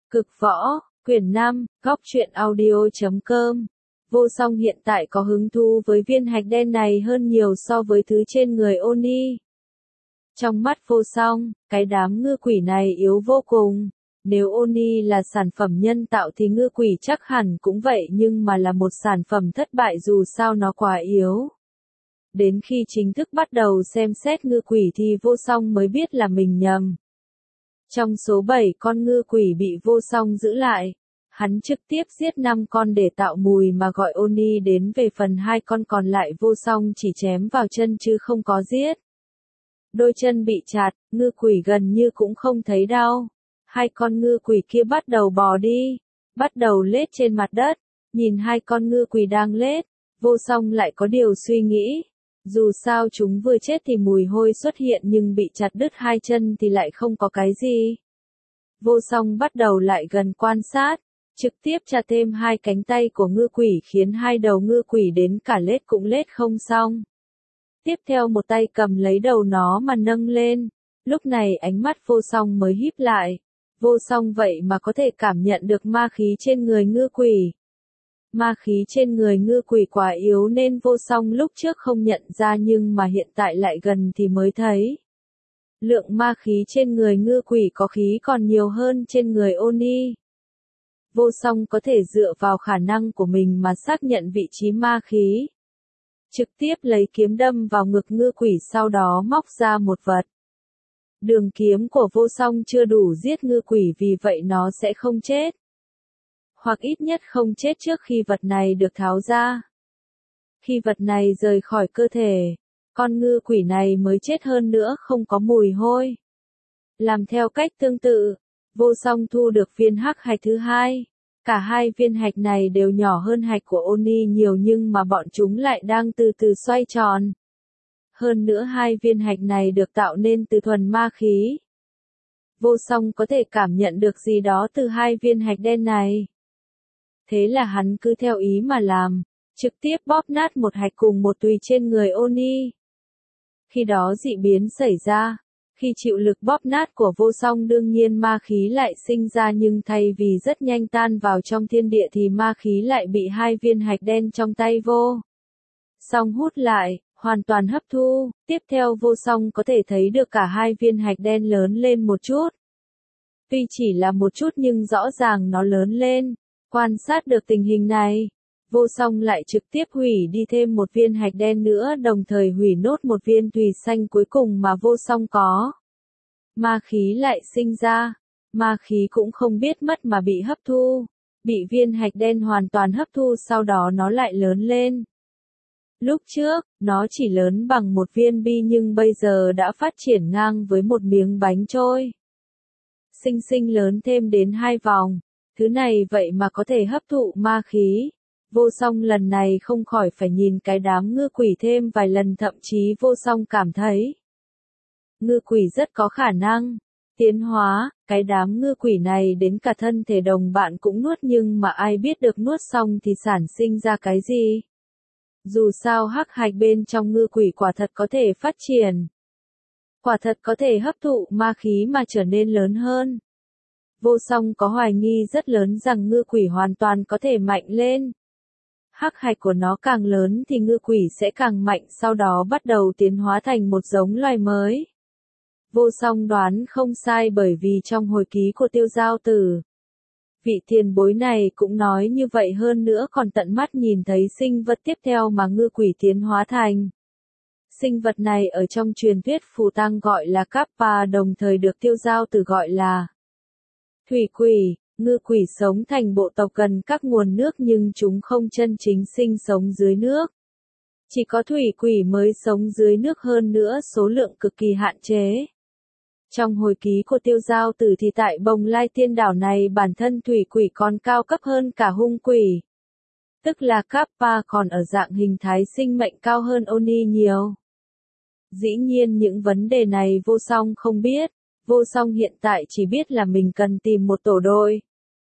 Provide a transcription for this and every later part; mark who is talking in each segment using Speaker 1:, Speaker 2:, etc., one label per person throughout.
Speaker 1: Cực võ, quyển 5, góc truyện audio.com. Vô Song hiện tại có hứng thú với viên hạch đen này hơn nhiều so với thứ trên người Oni. Trong mắt Vô Song, cái đám ngư quỷ này yếu vô cùng. Nếu Oni là sản phẩm nhân tạo thì ngư quỷ chắc hẳn cũng vậy, nhưng mà là một sản phẩm thất bại dù sao nó quá yếu. Đến khi chính thức bắt đầu xem xét ngư quỷ thì Vô Song mới biết là mình nhầm. Trong số 7 con ngư quỷ bị Vô Song giữ lại, hắn trực tiếp giết 5 con để tạo mùi mà gọi Oni đến. Về phần 2 con còn lại Vô Song chỉ chém vào chân chứ không có giết. Đôi chân bị chặt, ngư quỷ gần như cũng không thấy đau. 2 con ngư quỷ kia bắt đầu bò đi, bắt đầu lết trên mặt đất. Nhìn 2 con ngư quỷ đang lết, Vô Song lại có điều suy nghĩ. Dù sao chúng vừa chết thì mùi hôi xuất hiện, nhưng bị chặt đứt 2 chân thì lại không có cái gì. Vô Song bắt đầu lại gần quan sát, trực tiếp chặt thêm 2 cánh tay của ngư quỷ khiến 2 đầu ngư quỷ đến cả lết cũng lết không xong. Tiếp theo một tay cầm lấy đầu nó mà nâng lên. Lúc này ánh mắt Vô Song mới híp lại. Vô Song vậy mà có thể cảm nhận được ma khí trên người ngư quỷ. Ma khí trên người ngư quỷ quá yếu nên Vô Song lúc trước không nhận ra, nhưng mà hiện tại lại gần thì mới thấy. Lượng ma khí trên người ngư quỷ có khí còn nhiều hơn trên người Oni. Vô Song có thể dựa vào khả năng của mình mà xác nhận vị trí ma khí. Trực tiếp lấy kiếm đâm vào ngực ngư quỷ, sau đó móc ra một vật. Đường kiếm của Vô Song chưa đủ giết ngư quỷ, vì vậy nó sẽ không chết. Hoặc ít nhất không chết trước khi vật này được tháo ra. Khi vật này rời khỏi cơ thể, con ngư quỷ này mới chết, hơn nữa không có mùi hôi. Làm theo cách tương tự, Vô Song thu được viên hắc hạch thứ 2. Cả 2 viên hạch này đều nhỏ hơn hạch của Oni nhiều, nhưng mà bọn chúng lại đang từ từ xoay tròn. Hơn nữa 2 viên hạch này được tạo nên từ thuần ma khí. Vô Song có thể cảm nhận được gì đó từ 2 viên hạch đen này. Thế là hắn cứ theo ý mà làm, trực tiếp bóp nát một hạch cùng một tùy trên người Oni. Khi đó dị biến xảy ra, khi chịu lực bóp nát của Vô Song đương nhiên ma khí lại sinh ra, nhưng thay vì rất nhanh tan vào trong thiên địa thì ma khí lại bị 2 viên hạch đen trong tay Vô Song hút lại, hoàn toàn hấp thu. Tiếp theo Vô Song có thể thấy được cả 2 viên hạch đen lớn lên một chút. Tuy chỉ là một chút nhưng rõ ràng nó lớn lên. Quan sát được tình hình này, Vô Song lại trực tiếp hủy đi thêm một viên hạch đen nữa, đồng thời hủy nốt một viên tùy xanh cuối cùng mà Vô Song có. Ma khí lại sinh ra, ma khí cũng không biết mất mà bị hấp thu, bị viên hạch đen hoàn toàn hấp thu, sau đó nó lại lớn lên. Lúc trước, nó chỉ lớn bằng một viên bi nhưng bây giờ đã phát triển ngang với một miếng bánh trôi. Sinh lớn thêm đến 2 vòng. Thứ này vậy mà có thể hấp thụ ma khí. Vô Song lần này không khỏi phải nhìn cái đám ngư quỷ thêm vài lần, thậm chí Vô Song cảm thấy ngư quỷ rất có khả năng tiến hóa. Cái đám ngư quỷ này đến cả thân thể đồng bạn cũng nuốt, nhưng mà ai biết được nuốt xong thì sản sinh ra cái gì. Dù sao hắc hạch bên trong ngư quỷ quả thật có thể phát triển, quả thật có thể hấp thụ ma khí mà trở nên lớn hơn. Vô Song có hoài nghi rất lớn rằng ngư quỷ hoàn toàn có thể mạnh lên. Hắc hạch của nó càng lớn thì ngư quỷ sẽ càng mạnh, sau đó bắt đầu tiến hóa thành một giống loài mới. Vô Song đoán không sai, bởi vì trong hồi ký của Tiêu Giao Tử, vị tiền bối này cũng nói như vậy, hơn nữa còn tận mắt nhìn thấy sinh vật tiếp theo mà ngư quỷ tiến hóa thành. Sinh vật này ở trong truyền thuyết phù tang gọi là Kappa, đồng thời được Tiêu Giao Tử gọi là thủy quỷ. Ngư quỷ sống thành bộ tộc gần các nguồn nước nhưng chúng không chân chính sinh sống dưới nước. Chỉ có thủy quỷ mới sống dưới nước, hơn nữa số lượng cực kỳ hạn chế. Trong hồi ký của Tiêu Giao Tử thì tại Bồng Lai Tiên Đảo này bản thân thủy quỷ còn cao cấp hơn cả hung quỷ. Tức là Kappa còn ở dạng hình thái sinh mệnh cao hơn Oni nhiều. Dĩ nhiên những vấn đề này Vô Song không biết. Vô Song hiện tại chỉ biết là mình cần tìm một tổ đội.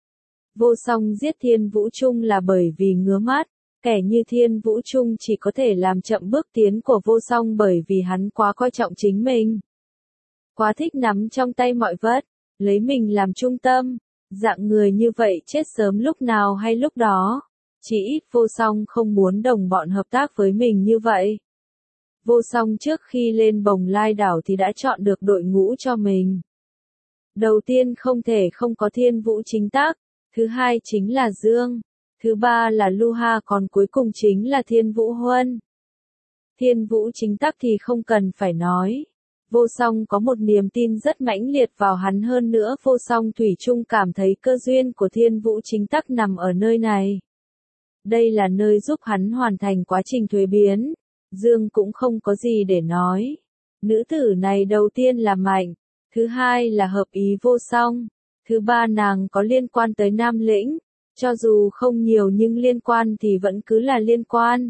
Speaker 1: Vô Song giết Thiên Vũ Trung là bởi vì ngứa mắt. Kẻ như Thiên Vũ Trung chỉ có thể làm chậm bước tiến của Vô Song bởi vì hắn quá coi trọng chính mình. Quá thích nắm trong tay mọi vật, lấy mình làm trung tâm. Dạng người như vậy chết sớm lúc nào hay lúc đó. Chỉ ít Vô Song không muốn đồng bọn hợp tác với mình như vậy. Vô Song trước khi lên Bồng Lai đảo thì đã chọn được đội ngũ cho mình. Đầu tiên không thể không có Thiên Vũ Chính Tác, thứ hai chính là Dương, thứ ba là Luha, còn cuối cùng chính là Thiên Vũ Huân. Thiên Vũ Chính Tác thì không cần phải nói. Vô Song có một niềm tin rất mãnh liệt vào hắn, hơn nữa Vô Song thủy chung cảm thấy cơ duyên của Thiên Vũ Chính Tác nằm ở nơi này. Đây là nơi giúp hắn hoàn thành quá trình thuế biến. Dương cũng không có gì để nói. Nữ tử này đầu tiên là mạnh, thứ hai là hợp ý Vô Song, thứ ba nàng có liên quan tới Nam Lĩnh, cho dù không nhiều nhưng liên quan thì vẫn cứ là liên quan.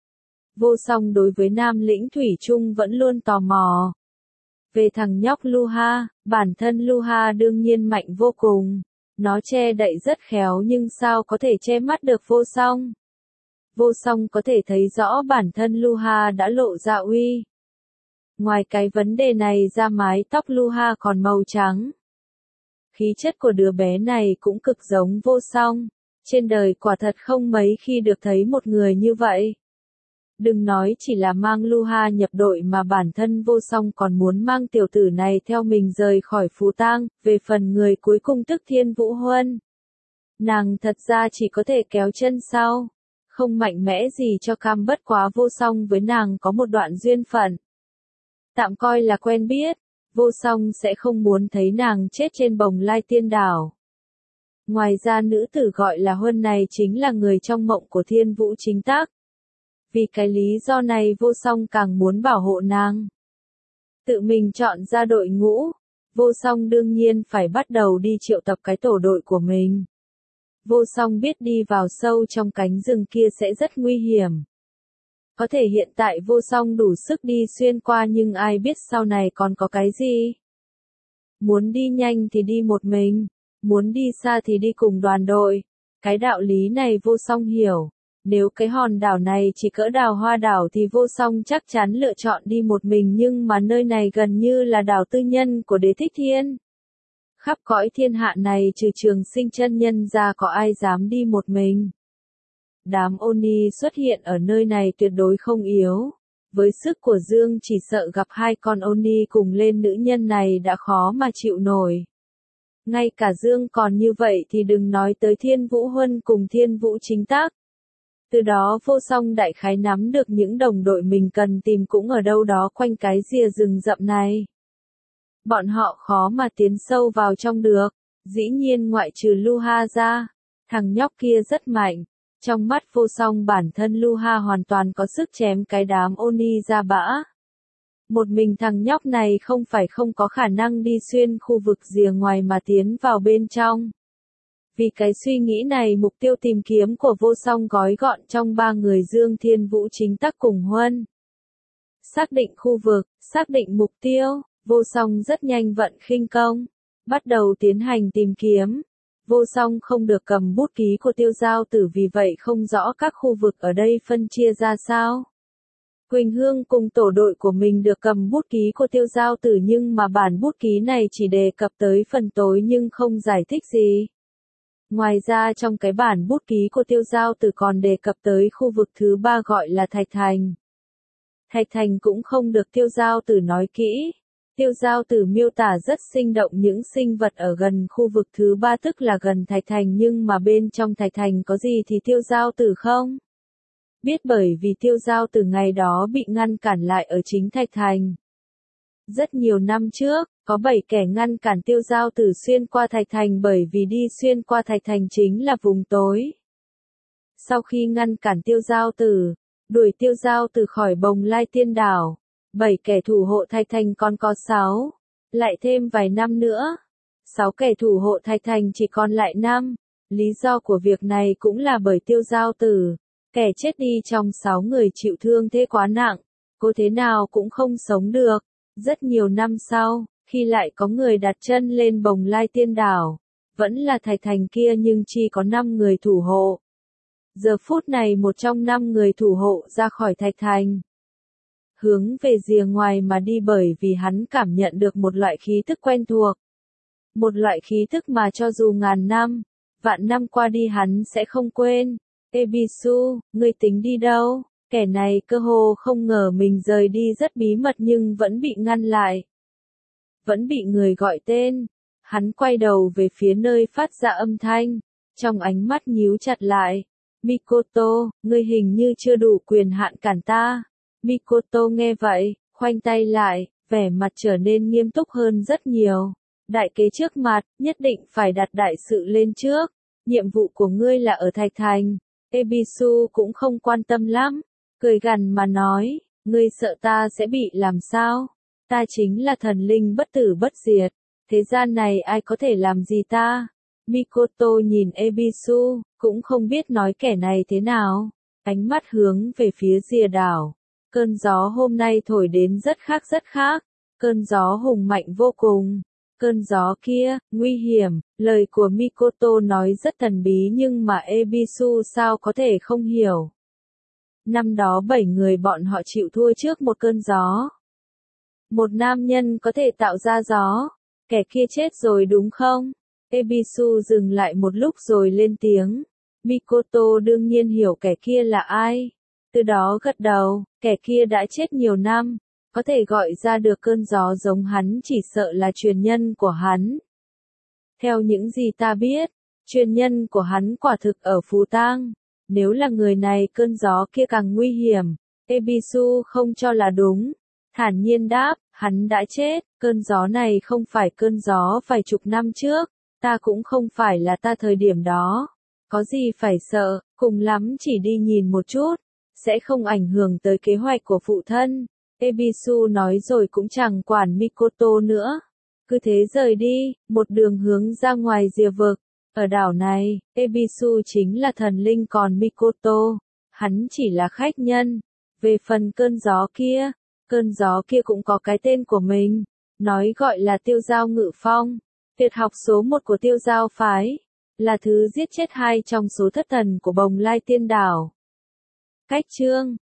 Speaker 1: Vô Song đối với Nam Lĩnh thủy chung vẫn luôn tò mò. Về thằng nhóc Luha, bản thân Luha đương nhiên mạnh vô cùng. Nó che đậy rất khéo nhưng sao có thể che mắt được Vô Song. Vô Song có thể thấy rõ bản thân Luha đã lộ ra uy. Ngoài cái vấn đề này ra, mái tóc Luha còn màu trắng. Khí chất của đứa bé này cũng cực giống Vô Song. Trên đời quả thật không mấy khi được thấy một người như vậy. Đừng nói chỉ là mang Luha nhập đội mà bản thân Vô Song còn muốn mang tiểu tử này theo mình rời khỏi Phù Tang. Về phần người cuối cùng tức Thiên Vũ Huân, nàng thật ra chỉ có thể kéo chân sau, không mạnh mẽ gì cho cam, bất quá Vô Song với nàng có một đoạn duyên phận. Tạm coi là quen biết, Vô Song sẽ không muốn thấy nàng chết trên Bồng Lai Tiên Đảo. Ngoài ra nữ tử gọi là Huân này chính là người trong mộng của Thiên Vũ Chính Tác. Vì cái lý do này Vô Song càng muốn bảo hộ nàng. Tự mình chọn ra đội ngũ, Vô Song đương nhiên phải bắt đầu đi triệu tập cái tổ đội của mình. Vô Song biết đi vào sâu trong cánh rừng kia sẽ rất nguy hiểm. Có thể hiện tại Vô Song đủ sức đi xuyên qua nhưng ai biết sau này còn có cái gì. Muốn đi nhanh thì đi một mình, muốn đi xa thì đi cùng đoàn đội. Cái đạo lý này Vô Song hiểu. Nếu cái hòn đảo này chỉ cỡ Đào Hoa đảo thì Vô Song chắc chắn lựa chọn đi một mình, nhưng mà nơi này gần như là đảo tư nhân của Đế Thích Thiên. Khắp cõi thiên hạ này trừ Trường Sinh chân nhân ra có ai dám đi một mình. Đám Oni xuất hiện ở nơi này tuyệt đối không yếu. Với sức của Dương chỉ sợ gặp hai con Oni cùng lên nữ nhân này đã khó mà chịu nổi. Ngay cả Dương còn như vậy thì đừng nói tới Thiên Vũ Huân cùng Thiên Vũ Chính Tác. Từ đó Vô Song đại khái nắm được những đồng đội mình cần tìm cũng ở đâu đó quanh cái rìa rừng rậm này. Bọn họ khó mà tiến sâu vào trong được, dĩ nhiên ngoại trừ Luha ra. Thằng nhóc kia rất mạnh. Trong mắt Vô Song bản thân Luha hoàn toàn có sức chém cái đám Oni ra bã. Một mình thằng nhóc này không phải không có khả năng đi xuyên khu vực rìa ngoài mà tiến vào bên trong. Vì cái suy nghĩ này mục tiêu tìm kiếm của Vô Song gói gọn trong ba người Dương, Thiên Vũ Chính Tác cùng Huân. Xác định khu vực, xác định mục tiêu, Vô Song rất nhanh vận khinh công, bắt đầu tiến hành tìm kiếm. Vô Song không được cầm bút ký của Tiêu Giao Tử, vì vậy không rõ các khu vực ở đây phân chia ra sao. Quỳnh Hương cùng tổ đội của mình được cầm bút ký của Tiêu Giao Tử, nhưng mà bản bút ký này chỉ đề cập tới phần tối nhưng không giải thích gì. Ngoài ra trong cái bản bút ký của Tiêu Giao Tử còn đề cập tới khu vực thứ ba gọi là Thạch Thành. Thạch Thành cũng không được Tiêu Giao Tử nói kỹ. Tiêu Giao Tử miêu tả rất sinh động những sinh vật ở gần khu vực thứ ba, tức là gần Thạch Thành, nhưng mà bên trong Thạch Thành có gì thì Tiêu Giao Tử không biết, bởi vì Tiêu Giao Tử ngày đó bị ngăn cản lại ở chính Thạch Thành. Rất nhiều năm trước, có 7 kẻ ngăn cản Tiêu Giao Tử xuyên qua Thạch Thành, bởi vì đi xuyên qua Thạch Thành chính là vùng tối. Sau khi ngăn cản Tiêu Giao Tử, đuổi Tiêu Giao Tử khỏi Bồng Lai Tiên Đảo, 7 kẻ thủ hộ Thạch Thành còn có 6. Lại thêm vài năm nữa, 6 kẻ thủ hộ Thạch Thành chỉ còn lại 5. Lý do của việc này cũng là bởi Tiêu Giao Tử, kẻ chết đi trong 6 người chịu thương thế quá nặng, cô thế nào cũng không sống được. Rất nhiều năm sau, khi lại có người đặt chân lên Bồng Lai Tiên Đảo, vẫn là Thạch Thành kia nhưng chỉ có 5 người thủ hộ. Giờ phút này một trong 5 người thủ hộ ra khỏi Thạch Thành, hướng về rìa ngoài mà đi, bởi vì hắn cảm nhận được một loại khí tức quen thuộc. Một loại khí thức mà cho dù ngàn năm, vạn năm qua đi hắn sẽ không quên. Ebisu, ngươi tính đi đâu? Kẻ này cơ hồ không ngờ mình rời đi rất bí mật nhưng vẫn bị ngăn lại. Vẫn bị người gọi tên. Hắn quay đầu về phía nơi phát ra âm thanh. Trong ánh mắt nhíu chặt lại. Mikoto, ngươi hình như chưa đủ quyền hạn cản ta. Mikoto nghe vậy, khoanh tay lại, vẻ mặt trở nên nghiêm túc hơn rất nhiều. Đại kế trước mặt, nhất định phải đặt đại sự lên trước. Nhiệm vụ của ngươi là ở Thạch Thành. Ebisu cũng không quan tâm lắm. Cười gằn mà nói, ngươi sợ ta sẽ bị làm sao? Ta chính là thần linh bất tử bất diệt. Thế gian này ai có thể làm gì ta? Mikoto nhìn Ebisu, cũng không biết nói kẻ này thế nào. Ánh mắt hướng về phía rìa đảo. Cơn gió hôm nay thổi đến rất khác. Cơn gió hùng mạnh vô cùng. Cơn gió kia, nguy hiểm, lời của Mikoto nói rất thần bí nhưng mà Ebisu sao có thể không hiểu. Năm đó 7 người bọn họ chịu thua trước một cơn gió. Một nam nhân có thể tạo ra gió. Kẻ kia chết rồi đúng không? Ebisu dừng lại một lúc rồi lên tiếng. Mikoto đương nhiên hiểu kẻ kia là ai. Từ đó gật đầu, kẻ kia đã chết nhiều năm. Có thể gọi ra được cơn gió giống hắn chỉ sợ là truyền nhân của hắn. Theo những gì ta biết, truyền nhân của hắn quả thực ở Phù Tang. Nếu là người này cơn gió kia càng nguy hiểm. Ebisu không cho là đúng. Thản nhiên đáp, hắn đã chết, cơn gió này không phải cơn gió vài chục năm trước. Ta cũng không phải là ta thời điểm đó. Có gì phải sợ, cùng lắm chỉ đi nhìn một chút. Sẽ không ảnh hưởng tới kế hoạch của phụ thân. Ebisu nói rồi cũng chẳng quản Mikoto nữa. Cứ thế rời đi, một đường hướng ra ngoài rìa vực. Ở đảo này, Ebisu chính là thần linh còn Mikoto. Hắn chỉ là khách nhân. Về phần cơn gió kia cũng có cái tên của mình. Nói gọi là Tiêu Giao Ngự Phong. Tuyệt học số 1 của Tiêu Giao phái. Là thứ giết chết 2 trong số thất thần của Bồng Lai Tiên Đảo. Cách chương